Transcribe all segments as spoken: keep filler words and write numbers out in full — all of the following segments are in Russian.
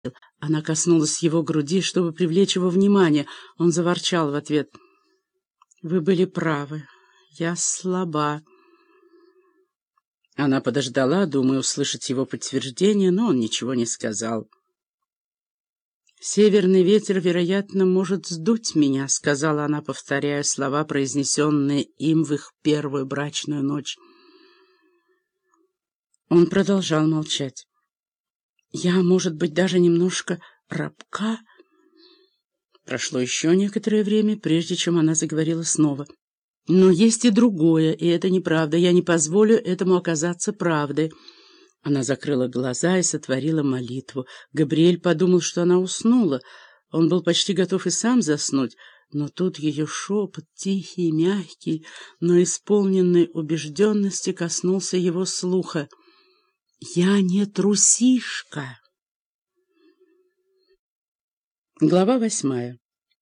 Она коснулась его груди, чтобы привлечь его внимание. Он заворчал в ответ. «Вы были правы. Я слаба». Она подождала, думая услышать его подтверждение, но он ничего не сказал. «Северный ветер, вероятно, может сдуть меня», — сказала она, повторяя слова, произнесенные им в их первую брачную ночь. Он продолжал молчать. «Я, может быть, даже немножко рабка?» Прошло еще некоторое время, прежде чем она заговорила снова. «Но есть и другое, и это неправда. Я не позволю этому оказаться правдой». Она закрыла глаза и сотворила молитву. Габриэль подумал, что она уснула. Он был почти готов и сам заснуть, но тут ее шепот, тихий и мягкий, но исполненный убежденности, коснулся его слуха. «Я не трусишка». Глава восьмая.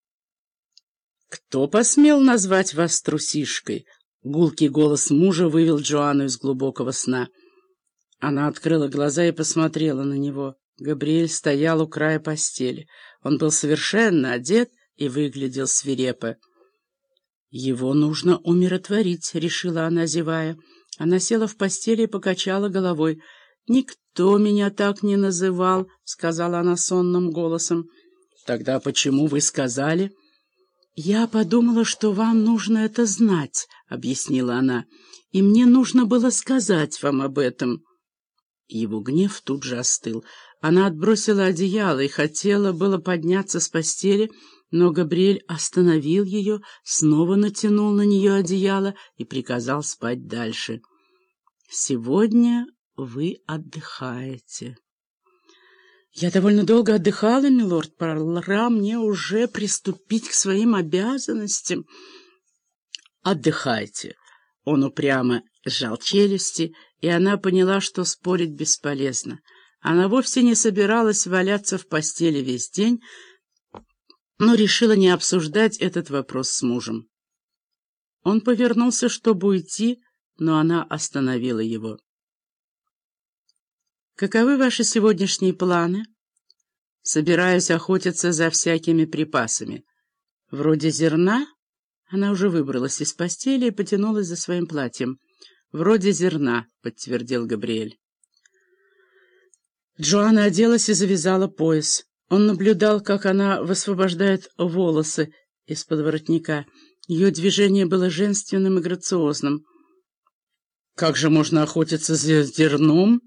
«Кто посмел назвать вас трусишкой?» Гулкий голос мужа вывел Джоанну из глубокого сна. Она открыла глаза и посмотрела на него. Габриэль стоял у края постели. Он был совершенно одет и выглядел свирепо. «Его нужно умиротворить», — решила она, зевая. Она села в постели и покачала головой. «Никто меня так не называл», — сказала она сонным голосом. «Тогда почему вы сказали?» «Я подумала, что вам нужно это знать», — объяснила она. «И мне нужно было сказать вам об этом». Его гнев тут же остыл. Она отбросила одеяло и хотела было подняться с постели, но Габриэль остановил ее, снова натянул на нее одеяло и приказал спать дальше. «Сегодня вы отдыхаете». «Я довольно долго отдыхала, милорд, пора мне уже приступить к своим обязанностям». «Отдыхайте». Он упрямо сжал челюсти, и она поняла, что спорить бесполезно. Она вовсе не собиралась валяться в постели весь день, но решила не обсуждать этот вопрос с мужем. Он повернулся, чтобы уйти, но она остановила его. «Каковы ваши сегодняшние планы?» «Собираюсь охотиться за всякими припасами. Вроде зерна?» Она уже выбралась из постели и потянулась за своим платьем. «Вроде зерна», — подтвердил Габриэль. Джоанна оделась и завязала пояс. Он наблюдал, как она высвобождает волосы из-под воротника. Ее движение было женственным и грациозным. «Как же можно охотиться за зерном?»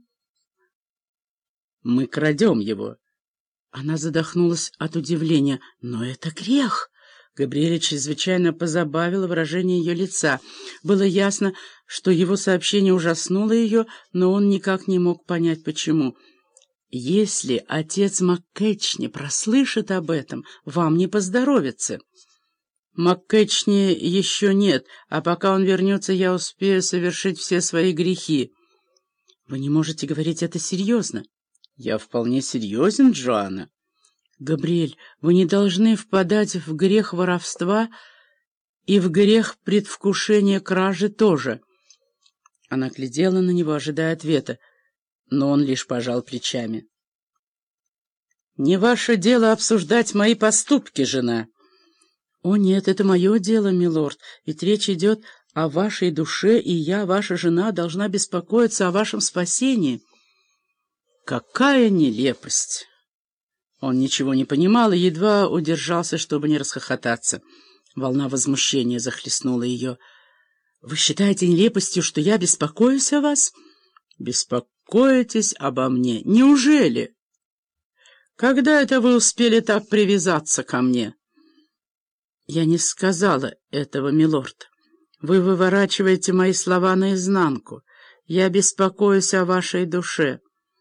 «Мы крадем его». Она задохнулась от удивления. «Но это грех!» Габриэля чрезвычайно позабавило выражение ее лица. Было ясно, что его сообщение ужаснуло ее, но он никак не мог понять, почему. «Если отец Маккетчни прослышит об этом, вам не поздоровится». «Маккетчни еще нет, а пока он вернется, я успею совершить все свои грехи». «Вы не можете говорить это серьезно». «Я вполне серьезен, Джоанна». «Габриэль, вы не должны впадать в грех воровства и в грех предвкушения кражи тоже». Она глядела на него, ожидая ответа, но он лишь пожал плечами. «Не ваше дело обсуждать мои поступки, жена». «О нет, это мое дело, милорд, ведь речь идет о вашей душе, и я, ваша жена, должна беспокоиться о вашем спасении». «Какая нелепость!» Он ничего не понимал и едва удержался, чтобы не расхохотаться. Волна возмущения захлестнула ее. «Вы считаете нелепостью, что я беспокоюсь о вас?» «Беспокоитесь обо мне? Неужели? Когда это вы успели так привязаться ко мне?» «Я не сказала этого, милорд. Вы выворачиваете мои слова наизнанку. Я беспокоюсь о вашей душе».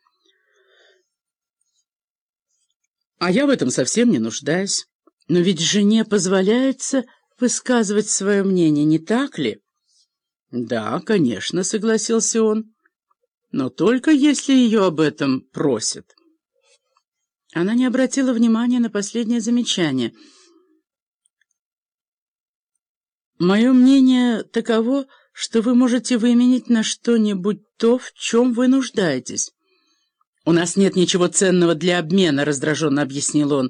«А я в этом совсем не нуждаюсь. Но ведь жене позволяется высказывать свое мнение, не так ли?» «Да, конечно», — согласился он. «Но только если ее об этом просят». Она не обратила внимания на последнее замечание. «Мое мнение таково, что вы можете выменить на что-нибудь то, в чем вы нуждаетесь». «У нас нет ничего ценного для обмена», — раздраженно объяснил он.